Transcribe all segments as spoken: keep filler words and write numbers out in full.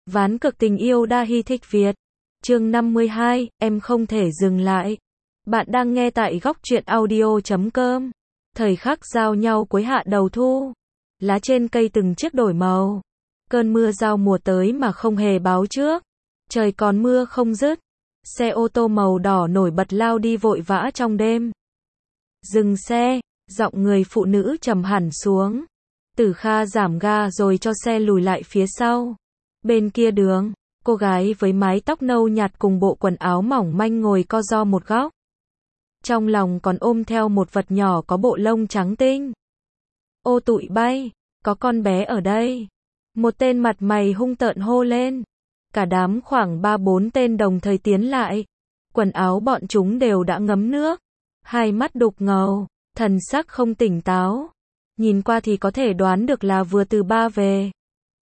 Ván cực tình yêu đa hi thích Việt. Chương năm mươi hai, em không thể dừng lại. Bạn đang nghe tại góc truyện audio chấm com. Thời khắc giao nhau cuối hạ đầu thu. Lá trên cây từng chiếc đổi màu. Cơn mưa giao mùa tới mà không hề báo trước. Trời còn mưa không dứt. Xe ô tô màu đỏ nổi bật lao đi vội vã trong đêm. Dừng xe, giọng người phụ nữ trầm hẳn xuống. Tử Kha giảm ga rồi cho xe lùi lại phía sau. Bên kia đường, cô gái với mái tóc nâu nhạt cùng bộ quần áo mỏng manh ngồi co ro một góc. Trong lòng còn ôm theo một vật nhỏ có bộ lông trắng tinh. Ô tụi bay, có con bé ở đây. Một tên mặt mày hung tợn hô lên. Cả đám khoảng ba bốn tên đồng thời tiến lại. Quần áo bọn chúng đều đã ngấm nước. Hai mắt đục ngầu, thần sắc không tỉnh táo. Nhìn qua thì có thể đoán được là vừa từ ba về.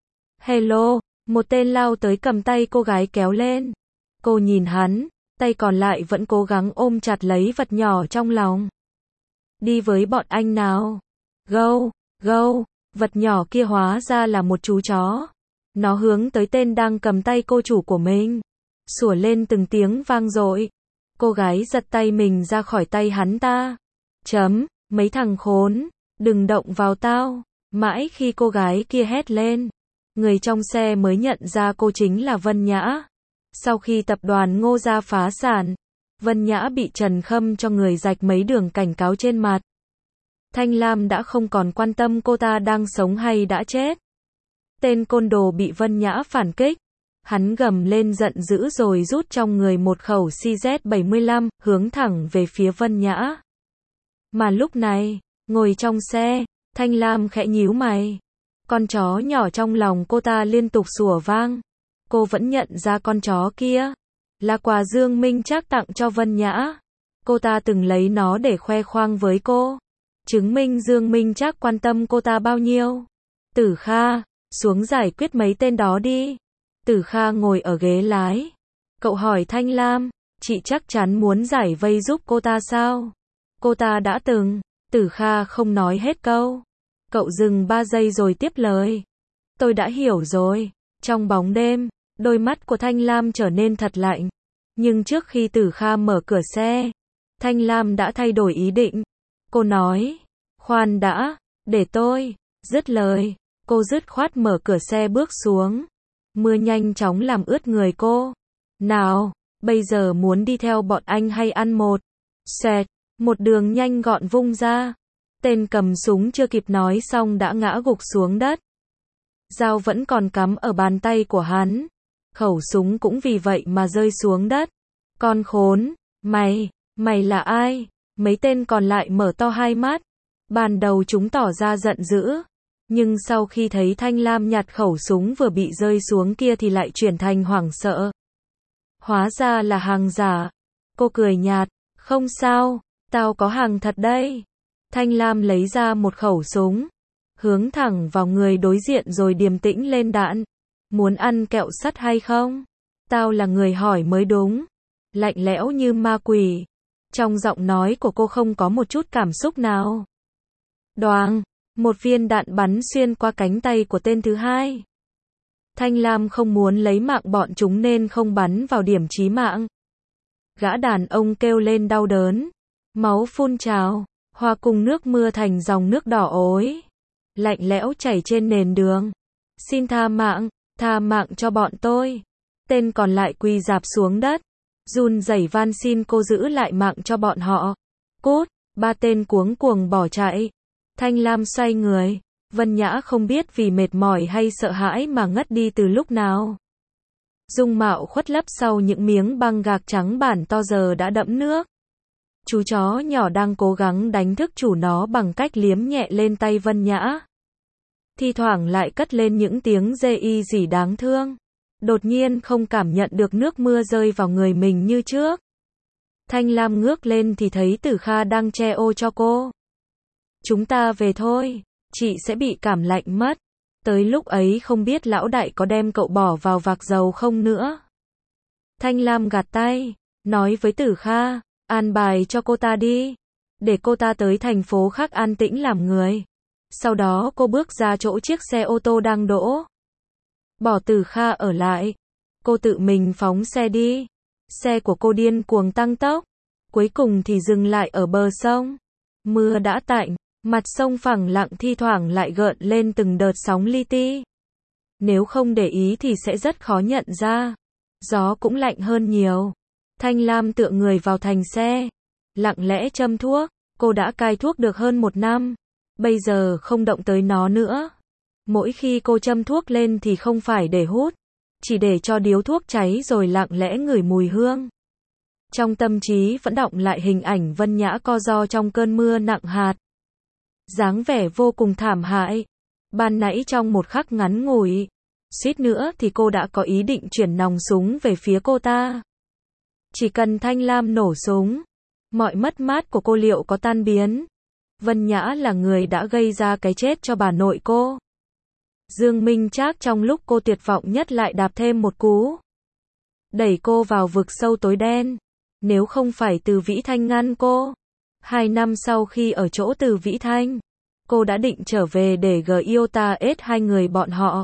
Hello, một tên lao tới cầm tay cô gái kéo lên. Cô nhìn hắn, tay còn lại vẫn cố gắng ôm chặt lấy vật nhỏ trong lòng. Đi với bọn anh nào. Gâu, gâu, vật nhỏ kia hóa ra là một chú chó. Nó hướng tới tên đang cầm tay cô chủ của mình. Sủa lên từng tiếng vang dội. Cô gái giật tay mình ra khỏi tay hắn ta. Chấm, mấy thằng khốn, đừng động vào tao. Mãi khi cô gái kia hét lên, người trong xe mới nhận ra cô chính là Vân Nhã. Sau khi tập đoàn Ngô Gia phá sản, Vân Nhã bị Trần Khâm cho người rạch mấy đường cảnh cáo trên mặt. Thanh Lam đã không còn quan tâm cô ta đang sống hay đã chết. Tên côn đồ bị Vân Nhã phản kích. Hắn gầm lên giận dữ rồi rút trong người một khẩu C Z bảy mươi lăm, hướng thẳng về phía Vân Nhã. Mà lúc này, ngồi trong xe, Thanh Lam khẽ nhíu mày. Con chó nhỏ trong lòng cô ta liên tục sủa vang. Cô vẫn nhận ra con chó kia là quà Dương Minh Trác tặng cho Vân Nhã. Cô ta từng lấy nó để khoe khoang với cô, chứng minh Dương Minh Trác quan tâm cô ta bao nhiêu. Tử Kha, xuống giải quyết mấy tên đó đi. Tử Kha ngồi ở ghế lái. Cậu hỏi Thanh Lam, chị chắc chắn muốn giải vây giúp cô ta sao? Cô ta đã từng. Tử Kha không nói hết câu. Cậu dừng ba giây rồi tiếp lời. Tôi đã hiểu rồi. Trong bóng đêm, đôi mắt của Thanh Lam trở nên thật lạnh. Nhưng trước khi Tử Kha mở cửa xe, Thanh Lam đã thay đổi ý định. Cô nói, khoan đã, để tôi. Dứt lời, cô dứt khoát mở cửa xe bước xuống. Mưa nhanh chóng làm ướt người cô. Nào, bây giờ muốn đi theo bọn anh hay ăn một? Xoẹt, một đường nhanh gọn vung ra. Tên cầm súng chưa kịp nói xong đã ngã gục xuống đất. Dao vẫn còn cắm ở bàn tay của hắn. Khẩu súng cũng vì vậy mà rơi xuống đất. Con khốn, mày, mày là ai? Mấy tên còn lại mở to hai mắt. Ban đầu chúng tỏ ra giận dữ. Nhưng sau khi thấy Thanh Lam nhặt khẩu súng vừa bị rơi xuống kia thì lại chuyển thành hoảng sợ. Hóa ra là hàng giả. Cô cười nhạt, không sao, tao có hàng thật đây. Thanh Lam lấy ra một khẩu súng, hướng thẳng vào người đối diện rồi điềm tĩnh lên đạn. Muốn ăn kẹo sắt hay không? Tao là người hỏi mới đúng. Lạnh lẽo như ma quỷ. Trong giọng nói của cô không có một chút cảm xúc nào. Đoàng, một viên đạn bắn xuyên qua cánh tay của tên thứ hai. Thanh Lam không muốn lấy mạng bọn chúng nên không bắn vào điểm chí mạng. Gã đàn ông kêu lên đau đớn. Máu phun trào, hòa cùng nước mưa thành dòng nước đỏ ối. Lạnh lẽo chảy trên nền đường. Xin tha mạng, tha mạng cho bọn tôi. Tên còn lại quỳ rạp xuống đất. Run rẩy van xin cô giữ lại mạng cho bọn họ. Cút, ba tên cuống cuồng bỏ chạy. Thanh Lam xoay người. Vân Nhã không biết vì mệt mỏi hay sợ hãi mà ngất đi từ lúc nào. Dung mạo khuất lấp sau những miếng băng gạc trắng bản to giờ đã đẫm nước. Chú chó nhỏ đang cố gắng đánh thức chủ nó bằng cách liếm nhẹ lên tay Vân Nhã. Thi thoảng lại cất lên những tiếng rê y gì đáng thương. Đột nhiên không cảm nhận được nước mưa rơi vào người mình như trước. Thanh Lam ngước lên thì thấy Tử Kha đang che ô cho cô. Chúng ta về thôi, chị sẽ bị cảm lạnh mất. Tới lúc ấy không biết lão đại có đem cậu bỏ vào vạc dầu không nữa. Thanh Lam gạt tay, nói với Tử Kha, an bài cho cô ta đi. Để cô ta tới thành phố khác an tĩnh làm người. Sau đó cô bước ra chỗ chiếc xe ô tô đang đỗ. bỏ Từ Kha ở lại. Cô tự mình phóng xe đi. Xe của cô điên cuồng tăng tốc. Cuối cùng thì dừng lại ở bờ sông. Mưa đã tạnh, mặt sông phẳng lặng thi thoảng lại gợn lên từng đợt sóng li ti. Nếu không để ý thì sẽ rất khó nhận ra. Gió cũng lạnh hơn nhiều. Thanh Lam tựa người vào thành xe, lặng lẽ châm thuốc. Cô đã cai thuốc được hơn một năm. Bây giờ không động tới nó nữa. Mỗi khi cô châm thuốc lên thì không phải để hút, chỉ để cho điếu thuốc cháy rồi lặng lẽ ngửi mùi hương. Trong tâm trí vẫn đọng lại hình ảnh Vân Nhã co ro trong cơn mưa nặng hạt. Dáng vẻ vô cùng thảm hại. Ban nãy trong một khắc ngắn ngủi, suýt nữa thì cô đã có ý định chuyển nòng súng về phía cô ta. Chỉ cần Thanh Lam nổ súng, mọi mất mát của cô liệu có tan biến. Vân Nhã là người đã gây ra cái chết cho bà nội cô. Dương Minh Trác trong lúc cô tuyệt vọng nhất lại đạp thêm một cú, đẩy cô vào vực sâu tối đen. Nếu không phải Từ Vĩ Thanh ngăn cô, hai năm sau khi ở chỗ Từ Vĩ Thanh, cô đã định trở về để gờ yêu ta ết hai người bọn họ.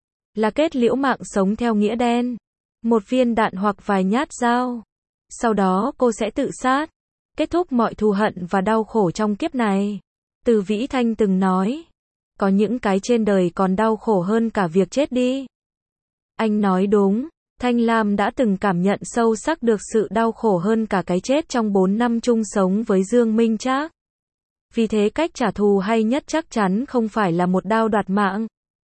Là kết liễu mạng sống theo nghĩa đen. Một viên đạn hoặc vài nhát dao. Sau đó cô sẽ tự sát. Kết thúc mọi thù hận và đau khổ trong kiếp này. Từ Vĩ Thanh từng nói, có những cái trên đời còn đau khổ hơn cả việc chết đi. Anh nói đúng. Thanh Lam đã từng cảm nhận sâu sắc được sự đau khổ hơn cả cái chết trong bốn năm chung sống với Dương Minh Trác. Vì thế cách trả thù hay nhất chắc chắn không phải là một đao đoạt mạng,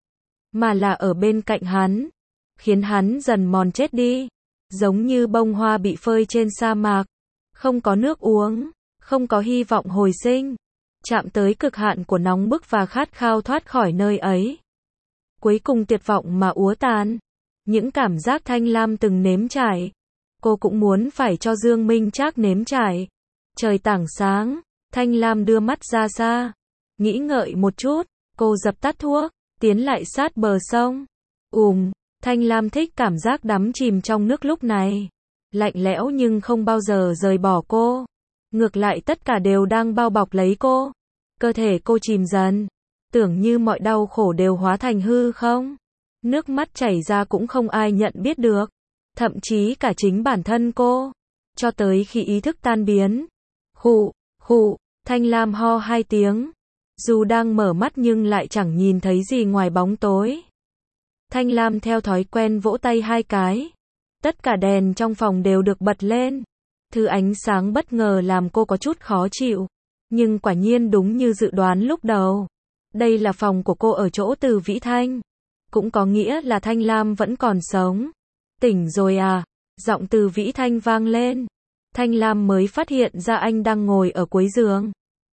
mà là ở bên cạnh hắn, khiến hắn dần mòn chết đi, giống như bông hoa bị phơi trên sa mạc, không có nước uống, không có hy vọng hồi sinh, chạm tới cực hạn của nóng bức và khát khao thoát khỏi nơi ấy. Cuối cùng tuyệt vọng mà úa tàn. Những cảm giác Thanh Lam từng nếm trải, cô cũng muốn phải cho Dương Minh Trác nếm trải. Trời tảng sáng, Thanh Lam đưa mắt ra xa, nghĩ ngợi một chút, cô dập tắt thuốc, tiến lại sát bờ sông. Ùm, Thanh Lam thích cảm giác đắm chìm trong nước lúc này. Lạnh lẽo nhưng không bao giờ rời bỏ cô. Ngược lại tất cả đều đang bao bọc lấy cô. Cơ thể cô chìm dần, tưởng như mọi đau khổ đều hóa thành hư không. Nước mắt chảy ra cũng không ai nhận biết được, thậm chí cả chính bản thân cô. Cho tới khi ý thức tan biến. Khụ, khụ, Thanh Lam ho hai tiếng. Dù đang mở mắt nhưng lại chẳng nhìn thấy gì ngoài bóng tối. Thanh Lam theo thói quen vỗ tay hai cái. Tất cả đèn trong phòng đều được bật lên. Thứ ánh sáng bất ngờ làm cô có chút khó chịu. Nhưng quả nhiên đúng như dự đoán lúc đầu. Đây là phòng của cô ở chỗ Từ Vĩ Thanh. Cũng có nghĩa là Thanh Lam vẫn còn sống. Tỉnh rồi à? Giọng Từ Vĩ Thanh vang lên. Thanh Lam mới phát hiện ra anh đang ngồi ở cuối giường.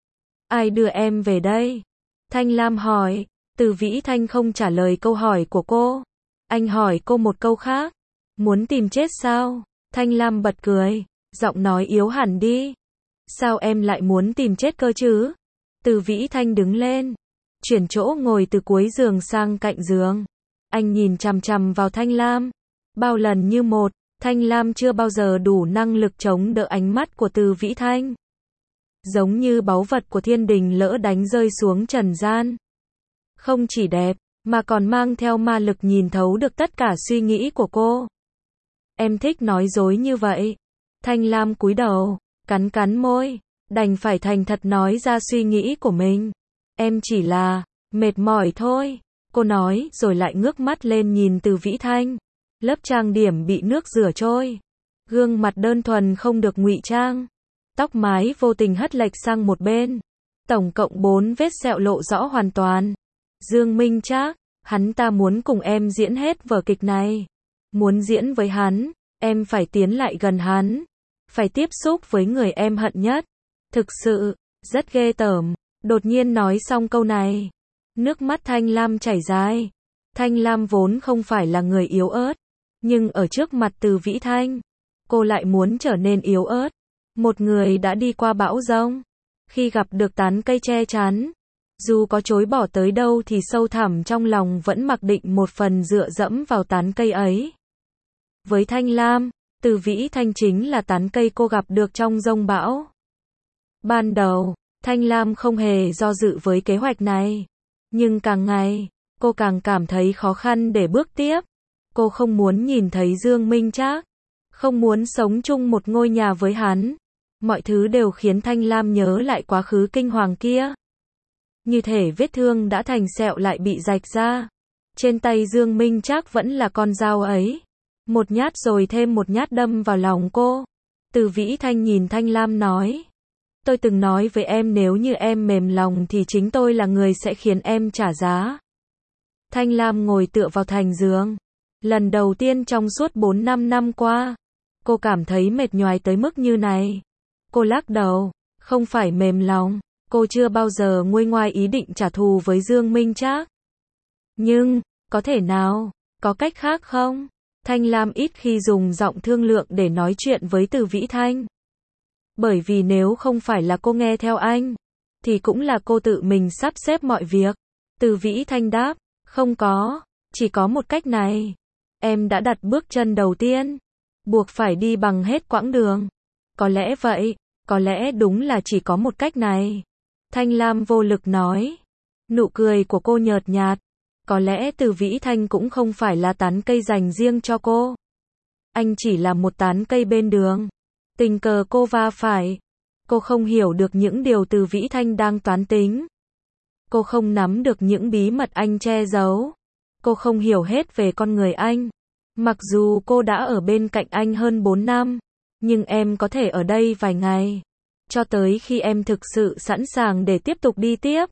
Ai đưa em về đây? Thanh Lam hỏi. Từ Vĩ Thanh không trả lời câu hỏi của cô. Anh hỏi cô một câu khác. Muốn tìm chết sao? Thanh Lam bật cười. Giọng nói yếu hẳn đi. Sao em lại muốn tìm chết cơ chứ? Từ Vĩ Thanh đứng lên, chuyển chỗ ngồi từ cuối giường sang cạnh giường. Anh nhìn chằm chằm vào Thanh Lam. Bao lần như một, Thanh Lam chưa bao giờ đủ năng lực chống đỡ ánh mắt của Từ Vĩ Thanh. Giống như báu vật của thiên đình lỡ đánh rơi xuống trần gian. Không chỉ đẹp, mà còn mang theo ma lực nhìn thấu được tất cả suy nghĩ của cô. Em thích nói dối như vậy. Thanh Lam cúi đầu, cắn cắn môi, đành phải thành thật nói ra suy nghĩ của mình. Em chỉ là mệt mỏi thôi, cô nói rồi lại ngước mắt lên nhìn Từ Vĩ Thanh. Lớp trang điểm bị nước rửa trôi, gương mặt đơn thuần không được ngụy trang, tóc mái vô tình hất lệch sang một bên, tổng cộng bốn vết sẹo lộ rõ hoàn toàn. Dương Minh Trác, hắn ta muốn cùng em diễn hết vở kịch này. Muốn diễn với hắn, em phải tiến lại gần hắn, phải tiếp xúc với người em hận nhất. Thực sự, rất ghê tởm. Đột nhiên nói xong câu này, nước mắt Thanh Lam chảy dài. Thanh Lam vốn không phải là người yếu ớt, nhưng ở trước mặt Từ Vĩ Thanh, cô lại muốn trở nên yếu ớt. Một người đã đi qua bão giông, khi gặp được tán cây che chắn, dù có chối bỏ tới đâu thì sâu thẳm trong lòng vẫn mặc định một phần dựa dẫm vào tán cây ấy. Với Thanh Lam, Từ Vĩ Thanh chính là tán cây cô gặp được trong giông bão. Ban đầu, Thanh Lam không hề do dự với kế hoạch này, nhưng càng ngày, cô càng cảm thấy khó khăn để bước tiếp. Cô không muốn nhìn thấy Dương Minh Trác, không muốn sống chung một ngôi nhà với hắn. Mọi thứ đều khiến Thanh Lam nhớ lại quá khứ kinh hoàng kia. Như thể vết thương đã thành sẹo lại bị rạch ra. Trên tay Dương Minh Trác vẫn là con dao ấy. Một nhát rồi thêm một nhát đâm vào lòng cô. Từ Vĩ Thanh nhìn Thanh Lam nói. Tôi từng nói với em nếu như em mềm lòng thì chính tôi là người sẽ khiến em trả giá. Thanh Lam ngồi tựa vào thành giường. Lần đầu tiên trong suốt bốn năm năm qua, cô cảm thấy mệt nhoài tới mức như này. Cô lắc đầu, không phải mềm lòng, cô chưa bao giờ nguôi ngoai ý định trả thù với Dương Minh Trác. Nhưng, có thể nào, có cách khác không? Thanh Lam ít khi dùng giọng thương lượng để nói chuyện với Từ Vĩ Thanh. Bởi vì nếu không phải là cô nghe theo anh, thì cũng là cô tự mình sắp xếp mọi việc. Từ Vĩ Thanh đáp, không có, chỉ có một cách này. Em đã đặt bước chân đầu tiên, buộc phải đi bằng hết quãng đường. Có lẽ vậy, có lẽ đúng là chỉ có một cách này. Thanh Lam vô lực nói. Nụ cười của cô nhợt nhạt. Có lẽ Từ Vĩ Thanh cũng không phải là tán cây dành riêng cho cô. Anh chỉ là một tán cây bên đường. Tình cờ cô va phải. Cô không hiểu được những điều Từ Vĩ Thanh đang toán tính. Cô không nắm được những bí mật anh che giấu. Cô không hiểu hết về con người anh. Mặc dù cô đã ở bên cạnh anh hơn bốn năm, nhưng em có thể ở đây vài ngày. Cho tới khi em thực sự sẵn sàng để tiếp tục đi tiếp.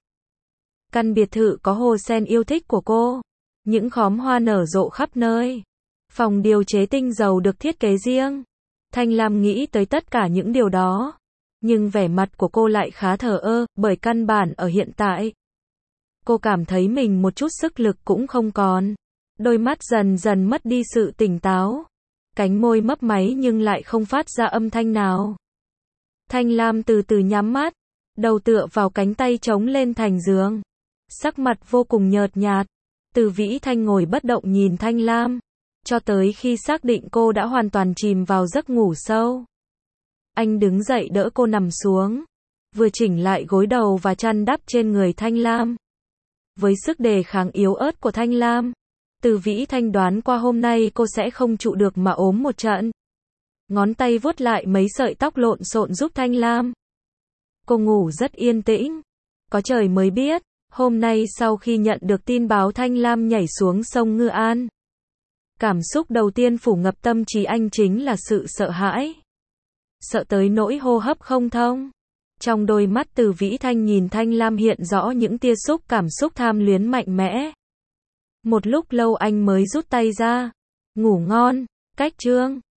Căn biệt thự có hồ sen yêu thích của cô. Những khóm hoa nở rộ khắp nơi. Phòng điều chế tinh dầu được thiết kế riêng. Thanh Lam nghĩ tới tất cả những điều đó. Nhưng vẻ mặt của cô lại khá thờ ơ, bởi căn bản ở hiện tại. Cô cảm thấy mình một chút sức lực cũng không còn. Đôi mắt dần dần mất đi sự tỉnh táo. Cánh môi mấp máy nhưng lại không phát ra âm thanh nào. Thanh Lam từ từ nhắm mắt. Đầu tựa vào cánh tay chống lên thành giường. Sắc mặt vô cùng nhợt nhạt. Từ Vĩ Thanh ngồi bất động nhìn Thanh Lam. Cho tới khi xác định cô đã hoàn toàn chìm vào giấc ngủ sâu. Anh đứng dậy đỡ cô nằm xuống. Vừa chỉnh lại gối đầu và chăn đắp trên người Thanh Lam. Với sức đề kháng yếu ớt của Thanh Lam, Từ Vĩ Thanh đoán qua hôm nay cô sẽ không trụ được mà ốm một trận. Ngón tay vuốt lại mấy sợi tóc lộn xộn giúp Thanh Lam. Cô ngủ rất yên tĩnh. Có trời mới biết, hôm nay sau khi nhận được tin báo Thanh Lam nhảy xuống sông Ngư An. Cảm xúc đầu tiên phủ ngập tâm trí anh chính là sự sợ hãi. Sợ tới nỗi hô hấp không thông. Trong đôi mắt Từ Vĩ Thanh nhìn Thanh Lam hiện rõ những tia xúc cảm xúc tham luyến mạnh mẽ. Một lúc lâu anh mới rút tay ra. Ngủ ngon, cách chương.